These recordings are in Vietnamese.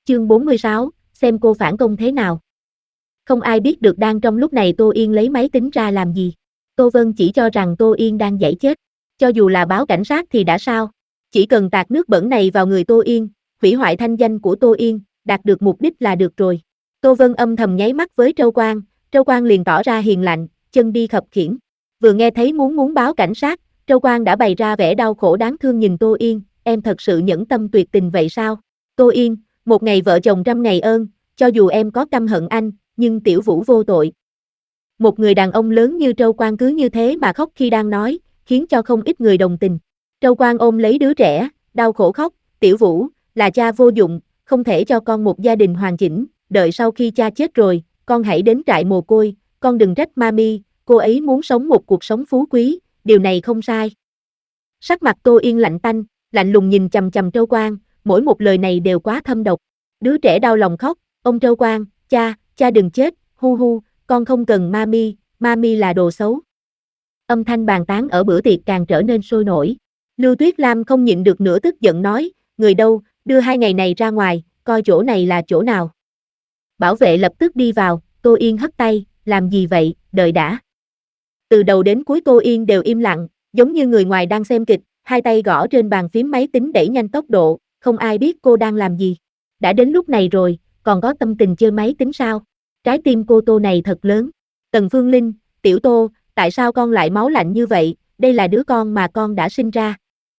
Chương 46, xem cô phản công thế nào. Không ai biết được đang trong lúc này Tô Yên lấy máy tính ra làm gì. Tô Vân chỉ cho rằng Tô Yên đang giãy chết. Cho dù là báo cảnh sát thì đã sao? Chỉ cần tạt nước bẩn này vào người Tô Yên, hủy hoại thanh danh của Tô Yên, đạt được mục đích là được rồi. Tô Vân âm thầm nháy mắt với Trâu Quang liền tỏ ra hiền lành, chân đi khập khiễng. Vừa nghe thấy muốn báo cảnh sát, Trâu Quang đã bày ra vẻ đau khổ đáng thương nhìn Tô Yên, em thật sự nhẫn tâm tuyệt tình vậy sao? Tô Yên, một ngày vợ chồng trăm ngày ơn, cho dù em có căm hận anh, nhưng Tiểu Vũ vô tội. Một người đàn ông lớn như Trâu Quang cứ như thế mà khóc khi đang nói, khiến cho không ít người đồng tình. Trâu Quang ôm lấy đứa trẻ, đau khổ khóc, Tiểu Vũ, là cha vô dụng, không thể cho con một gia đình hoàn chỉnh, đợi sau khi cha chết rồi, con hãy đến trại mồ côi, con đừng trách Mami, cô ấy muốn sống một cuộc sống phú quý, điều này không sai. Sắc mặt Tô Yên lạnh tanh, lạnh lùng nhìn chằm chằm Trâu Quang, mỗi một lời này đều quá thâm độc. Đứa trẻ đau lòng khóc, ông Trâu Quang, cha đừng chết, hu hu, con không cần Mami là đồ xấu. Âm thanh bàn tán ở bữa tiệc càng trở nên sôi nổi. Lưu Tuyết Lam không nhịn được nữa tức giận nói, người đâu, đưa hai ngày này ra ngoài, coi chỗ này là chỗ nào. Bảo vệ lập tức đi vào, Tô Yên hất tay, làm gì vậy, đợi đã. Từ đầu đến cuối Tô Yên đều im lặng, giống như người ngoài đang xem kịch, hai tay gõ trên bàn phím máy tính đẩy nhanh tốc độ, không ai biết cô đang làm gì. Đã đến lúc này rồi, còn có tâm tình chơi máy tính sao? Trái tim cô Tô này thật lớn. Tần Phương Linh, Tiểu Tô, tại sao con lại máu lạnh như vậy, đây là đứa con mà con đã sinh ra.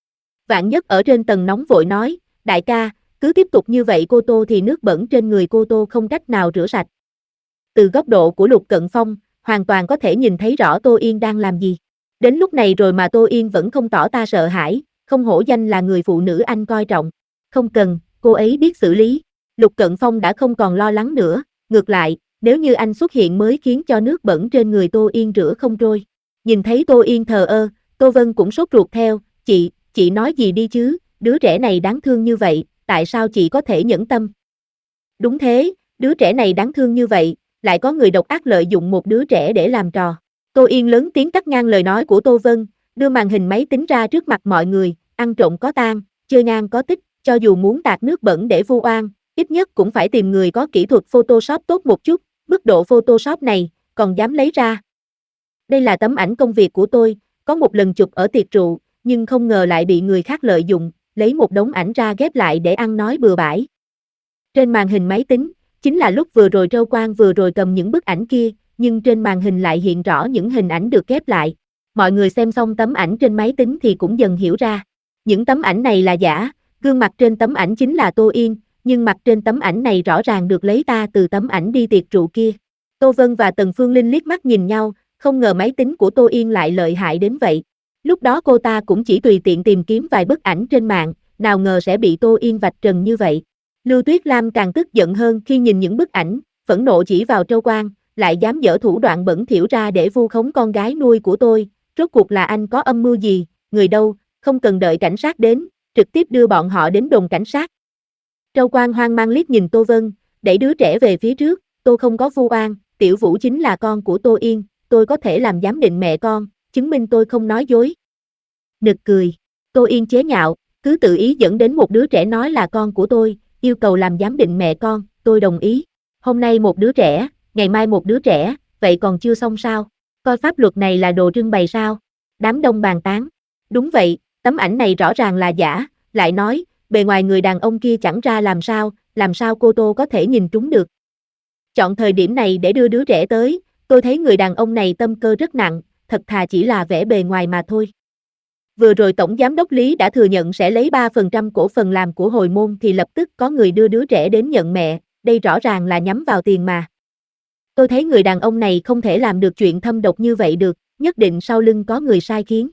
Vạn Nhất ở trên tầng nóng vội nói, đại ca, cứ tiếp tục như vậy cô Tô thì nước bẩn trên người cô Tô không cách nào rửa sạch. Từ góc độ của Lục Cận Phong, hoàn toàn có thể nhìn thấy rõ Tô Yên đang làm gì. Đến lúc này rồi mà Tô Yên vẫn không tỏ ta sợ hãi, không hổ danh là người phụ nữ anh coi trọng. Không cần, cô ấy biết xử lý. Lục Cận Phong đã không còn lo lắng nữa, ngược lại, nếu như anh xuất hiện mới khiến cho nước bẩn trên người Tô Yên rửa không trôi. Nhìn thấy Tô Yên thờ ơ, Tô Vân cũng sốt ruột theo, chị nói gì đi chứ, đứa trẻ này đáng thương như vậy, tại sao chị có thể nhẫn tâm? Đúng thế, đứa trẻ này đáng thương như vậy, lại có người độc ác lợi dụng một đứa trẻ để làm trò. Tô Yên lớn tiếng cắt ngang lời nói của Tô Vân, đưa màn hình máy tính ra trước mặt mọi người, ăn trộm có tang, chơi ngang có tích, cho dù muốn tạt nước bẩn để vu oan, ít nhất cũng phải tìm người có kỹ thuật Photoshop tốt một chút, mức độ Photoshop này, còn dám lấy ra. Đây là tấm ảnh công việc của tôi, có một lần chụp ở tiệc rượu, nhưng không ngờ lại bị người khác lợi dụng, lấy một đống ảnh ra ghép lại để ăn nói bừa bãi. Trên màn hình máy tính, chính là lúc vừa rồi Trâu Quang vừa rồi cầm những bức ảnh kia, nhưng trên màn hình lại hiện rõ những hình ảnh được ghép lại. Mọi người xem xong tấm ảnh trên máy tính thì cũng dần hiểu ra. Những tấm ảnh này là giả, gương mặt trên tấm ảnh chính là Tô Yên, nhưng mặt trên tấm ảnh này rõ ràng được lấy ta từ tấm ảnh đi tiệc rượu kia. Tô Vân và Tần Phương Linh liếc mắt nhìn nhau, không ngờ máy tính của Tô Yên lại lợi hại đến vậy. Lúc đó cô ta cũng chỉ tùy tiện tìm kiếm vài bức ảnh trên mạng, nào ngờ sẽ bị Tô Yên vạch trần như vậy. Lưu Tuyết Lam càng tức giận hơn khi nhìn những bức ảnh, phẫn nộ chỉ vào Trâu Quang, lại dám dở thủ đoạn bẩn thỉu ra để vu khống con gái nuôi của tôi, rốt cuộc là anh có âm mưu gì, người đâu, không cần đợi cảnh sát đến, trực tiếp đưa bọn họ đến đồn cảnh sát. Trâu Quang hoang mang liếc nhìn Tô Vân, đẩy đứa trẻ về phía trước, tôi không có vu oan, Tiểu Vũ chính là con của Tô Yên, tôi có thể làm giám định mẹ con, chứng minh tôi không nói dối. Nực cười, Tô Yên chế nhạo, cứ tự ý dẫn đến một đứa trẻ nói là con của tôi, yêu cầu làm giám định mẹ con, tôi đồng ý. Hôm nay một đứa trẻ, ngày mai một đứa trẻ, vậy còn chưa xong sao? Coi pháp luật này là đồ trưng bày sao? Đám đông bàn tán. Đúng vậy, tấm ảnh này rõ ràng là giả, lại nói, bề ngoài người đàn ông kia chẳng ra làm sao cô Tô có thể nhìn trúng được. Chọn thời điểm này để đưa đứa trẻ tới, tôi thấy người đàn ông này tâm cơ rất nặng, thật thà chỉ là vẻ bề ngoài mà thôi. Vừa rồi Tổng Giám đốc Lý đã thừa nhận sẽ lấy 3% cổ phần làm của hồi môn thì lập tức có người đưa đứa trẻ đến nhận mẹ, đây rõ ràng là nhắm vào tiền mà. Tôi thấy người đàn ông này không thể làm được chuyện thâm độc như vậy được, nhất định sau lưng có người sai khiến.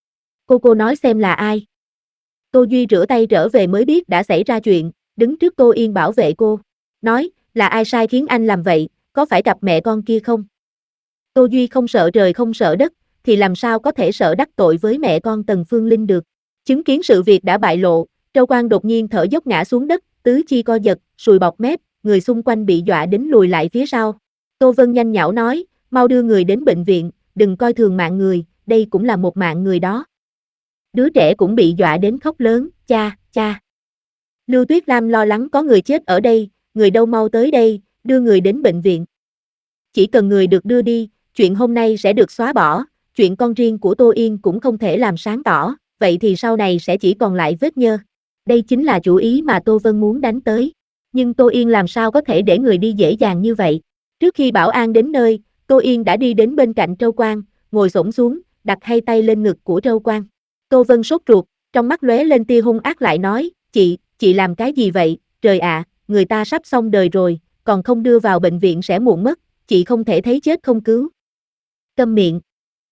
Cô nói xem là ai? Tô Duy rửa tay trở về mới biết đã xảy ra chuyện, đứng trước Tô Yên bảo vệ cô. Nói, là ai sai khiến anh làm vậy, có phải cặp mẹ con kia không? Tô Duy không sợ trời không sợ đất, thì làm sao có thể sợ đắc tội với mẹ con Tần Phương Linh được. Chứng kiến sự việc đã bại lộ, Trâu Quang đột nhiên thở dốc ngã xuống đất, tứ chi co giật, sùi bọt mép, người xung quanh bị dọa đến lùi lại phía sau. Tô Vân nhanh nhảu nói, mau đưa người đến bệnh viện, đừng coi thường mạng người, đây cũng là một mạng người đó. Đứa trẻ cũng bị dọa đến khóc lớn, cha. Lưu Tuyết Lam lo lắng có người chết ở đây, người đâu mau tới đây, đưa người đến bệnh viện. Chỉ cần người được đưa đi, chuyện hôm nay sẽ được xóa bỏ, chuyện con riêng của Tô Yên cũng không thể làm sáng tỏ, vậy thì sau này sẽ chỉ còn lại vết nhơ. Đây chính là chủ ý mà Tô Vân muốn đánh tới. Nhưng Tô Yên làm sao có thể để người đi dễ dàng như vậy. Trước khi bảo an đến nơi, Tô Yên đã đi đến bên cạnh Trâu Quang, ngồi xổm xuống, đặt hai tay lên ngực của Trâu Quang. Tô Vân sốt ruột, trong mắt lóe lên tia hung ác lại nói, chị làm cái gì vậy, trời ạ, người ta sắp xong đời rồi, còn không đưa vào bệnh viện sẽ muộn mất, chị không thể thấy chết không cứu. Câm miệng.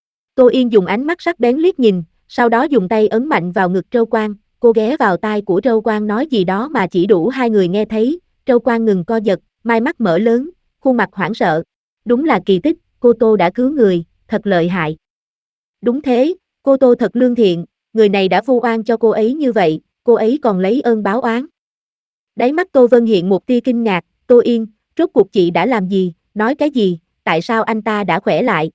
Tô Yên dùng ánh mắt sắc bén liếc nhìn, sau đó dùng tay ấn mạnh vào ngực Trâu Quang, cô ghé vào tai của Trâu Quang nói gì đó mà chỉ đủ hai người nghe thấy, Trâu Quang ngừng co giật, mai mắt mở lớn, khuôn mặt hoảng sợ. Đúng là kỳ tích, cô Tô đã cứu người, thật lợi hại. Đúng thế, cô Tô thật lương thiện, người này đã vu oan cho cô ấy như vậy, cô ấy còn lấy ơn báo oán. Đáy mắt Tô Vân hiện một tia kinh ngạc, Tô Yên, rốt cuộc chị đã làm gì, nói cái gì, tại sao anh ta đã khỏe lại?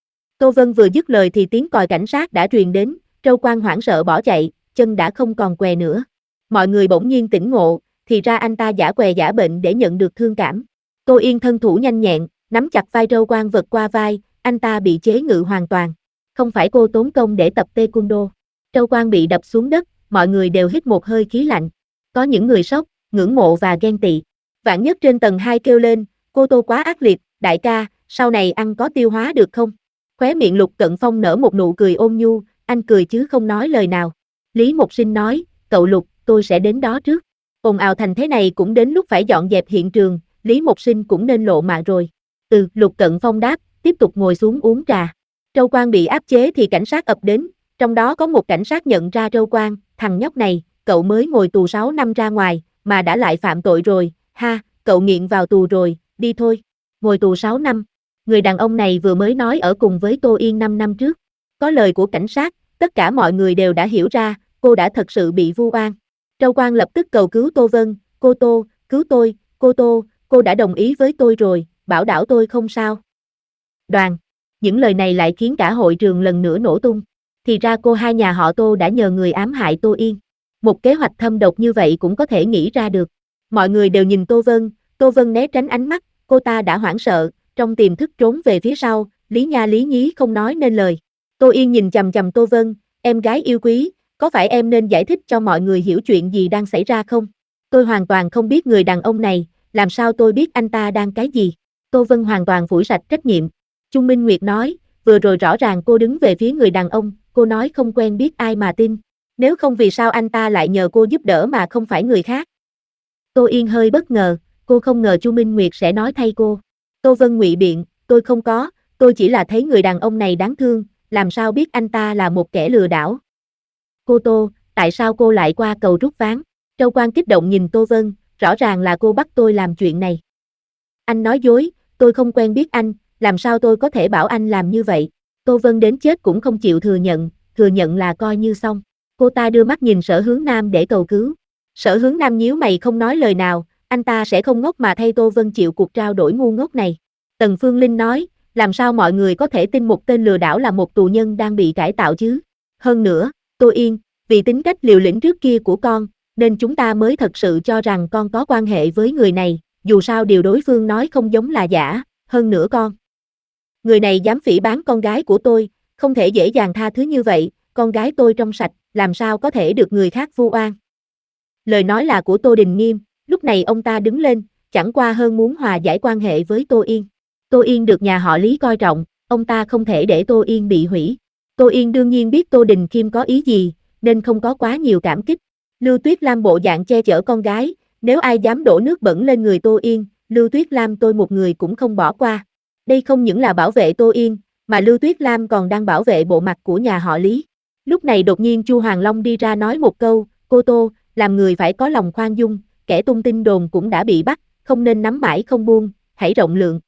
Tô Vân vừa dứt lời thì tiếng còi cảnh sát đã truyền đến, Trâu Quang hoảng sợ bỏ chạy, chân đã không còn què nữa. Mọi người bỗng nhiên tỉnh ngộ, thì ra anh ta giả què giả bệnh để nhận được thương cảm. Tô Yên thân thủ nhanh nhẹn, nắm chặt vai Trâu Quang vật qua vai, anh ta bị chế ngự hoàn toàn. Không phải cô tốn công để tập taekwondo. Trâu Quang bị đập xuống đất, mọi người đều hít một hơi khí lạnh. Có những người sốc, ngưỡng mộ và ghen tị. Vạn Nhất trên tầng 2 kêu lên, cô Tô quá ác liệt, đại ca, sau này ăn có tiêu hóa được không? Khóe miệng Lục Cận Phong nở một nụ cười ôn nhu, anh cười chứ không nói lời nào. Lý Mộc Sinh nói, cậu Lục, tôi sẽ đến đó trước. Ồn ào thành thế này cũng đến lúc phải dọn dẹp hiện trường, Lý Mộc Sinh cũng nên lộ mạng rồi. Lục Cận Phong đáp, tiếp tục ngồi xuống uống trà. Trâu Quang bị áp chế thì cảnh sát ập đến, trong đó có một cảnh sát nhận ra Trâu Quang, thằng nhóc này, cậu mới ngồi tù 6 năm ra ngoài, mà đã lại phạm tội rồi, ha, cậu nghiện vào tù rồi, đi thôi. Ngồi tù 6 năm, người đàn ông này vừa mới nói ở cùng với Tô Yên 5 năm trước. Có lời của cảnh sát, tất cả mọi người đều đã hiểu ra, cô đã thật sự bị vu oan. Trâu Quang lập tức cầu cứu Tô Vân, cô Tô, cứu tôi, cô Tô, cô đã đồng ý với tôi rồi, bảo đảo tôi không sao. Đoàn, những lời này lại khiến cả hội trường lần nữa nổ tung. Thì ra cô hai nhà họ Tô đã nhờ người ám hại Tô Yên. Một kế hoạch thâm độc như vậy cũng có thể nghĩ ra được. Mọi người đều nhìn Tô Vân né tránh ánh mắt, cô ta đã hoảng sợ, trong tiềm thức trốn về phía sau, Lý Nha Lý Nhí không nói nên lời. Tô Yên nhìn chằm chằm Tô Vân, em gái yêu quý, có phải em nên giải thích cho mọi người hiểu chuyện gì đang xảy ra không? Tôi hoàn toàn không biết người đàn ông này, làm sao tôi biết anh ta đang cái gì? Tô Vân hoàn toàn phủi sạch trách nhiệm. Chung Minh Nguyệt nói, vừa rồi rõ ràng cô đứng về phía người đàn ông, cô nói không quen biết ai mà tin. Nếu không vì sao anh ta lại nhờ cô giúp đỡ mà không phải người khác? Tô Yên hơi bất ngờ, cô không ngờ Chu Minh Nguyệt sẽ nói thay cô. Tô Vân ngụy biện, tôi không có, tôi chỉ là thấy người đàn ông này đáng thương, làm sao biết anh ta là một kẻ lừa đảo. Cô Tô, tại sao cô lại qua cầu rút ván? Trâu Quang kích động nhìn Tô Vân, rõ ràng là cô bắt tôi làm chuyện này. Anh nói dối, tôi không quen biết anh, làm sao tôi có thể bảo anh làm như vậy? Tô Vân đến chết cũng không chịu thừa nhận là coi như xong. Cô ta đưa mắt nhìn Sở Hướng Nam để cầu cứu. Sở Hướng Nam nhíu mày không nói lời nào, anh ta sẽ không ngốc mà thay Tô Vân chịu cuộc trao đổi ngu ngốc này. Tần Phương Linh nói, làm sao mọi người có thể tin một tên lừa đảo là một tù nhân đang bị cải tạo chứ? Hơn nữa, Tô Yên, vì tính cách liều lĩnh trước kia của con, nên chúng ta mới thật sự cho rằng con có quan hệ với người này, dù sao điều đối phương nói không giống là giả, hơn nữa người này dám phỉ báng con gái của tôi, không thể dễ dàng tha thứ như vậy, con gái tôi trong sạch, làm sao có thể được người khác vu oan. Lời nói là của Tô Đình Nghiêm, lúc này ông ta đứng lên, chẳng qua hơn muốn hòa giải quan hệ với Tô Yên. Tô Yên được nhà họ Lý coi trọng, ông ta không thể để Tô Yên bị hủy. Tô Yên đương nhiên biết Tô Đình Kim có ý gì, nên không có quá nhiều cảm kích. Lưu Tuyết Lam bộ dạng che chở con gái, nếu ai dám đổ nước bẩn lên người Tô Yên, Lưu Tuyết Lam tôi một người cũng không bỏ qua. Đây không những là bảo vệ Tô Yên, mà Lưu Tuyết Lam còn đang bảo vệ bộ mặt của nhà họ Lý. Lúc này đột nhiên Chu Hoàng Long đi ra nói một câu, cô Tô, làm người phải có lòng khoan dung, kẻ tung tin đồn cũng đã bị bắt, không nên nắm mãi không buông, hãy rộng lượng.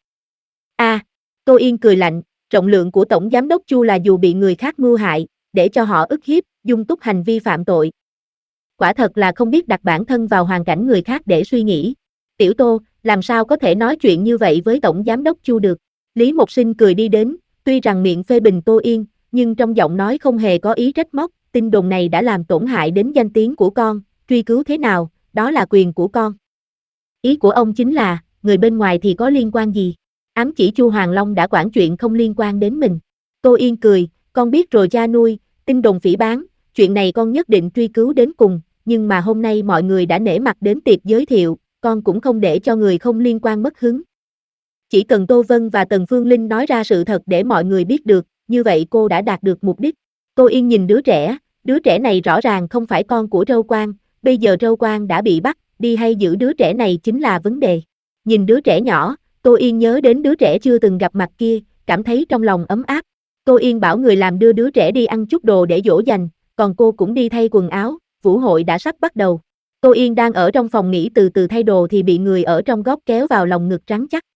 Tô Yên cười lạnh, rộng lượng của Tổng Giám đốc Chu là dù bị người khác mưu hại, để cho họ ức hiếp, dung túc hành vi phạm tội. Quả thật là không biết đặt bản thân vào hoàn cảnh người khác để suy nghĩ. Tiểu Tô, làm sao có thể nói chuyện như vậy với Tổng Giám đốc Chu được? Lý Mộc Sinh cười đi đến, tuy rằng miệng phê bình Tô Yên, nhưng trong giọng nói không hề có ý trách móc, tin đồn này đã làm tổn hại đến danh tiếng của con, truy cứu thế nào, đó là quyền của con. Ý của ông chính là, người bên ngoài thì có liên quan gì? Ám chỉ Chu Hoàng Long đã quản chuyện không liên quan đến mình. Tô Yên cười, con biết rồi cha nuôi, tin đồn phỉ báng, chuyện này con nhất định truy cứu đến cùng, nhưng mà hôm nay mọi người đã nể mặt đến tiệc giới thiệu, con cũng không để cho người không liên quan mất hứng. Chỉ cần Tô Vân và Tần Phương Linh nói ra sự thật để mọi người biết được, như vậy cô đã đạt được mục đích. Tô Yên nhìn đứa trẻ này rõ ràng không phải con của Trâu Quang, bây giờ Trâu Quang đã bị bắt, đi hay giữ đứa trẻ này chính là vấn đề. Nhìn đứa trẻ nhỏ, Tô Yên nhớ đến đứa trẻ chưa từng gặp mặt kia, cảm thấy trong lòng ấm áp. Tô Yên bảo người làm đưa đứa trẻ đi ăn chút đồ để dỗ dành, còn cô cũng đi thay quần áo, vũ hội đã sắp bắt đầu. Tô Yên đang ở trong phòng nghỉ từ từ thay đồ thì bị người ở trong góc kéo vào lòng ngực rắn chắc.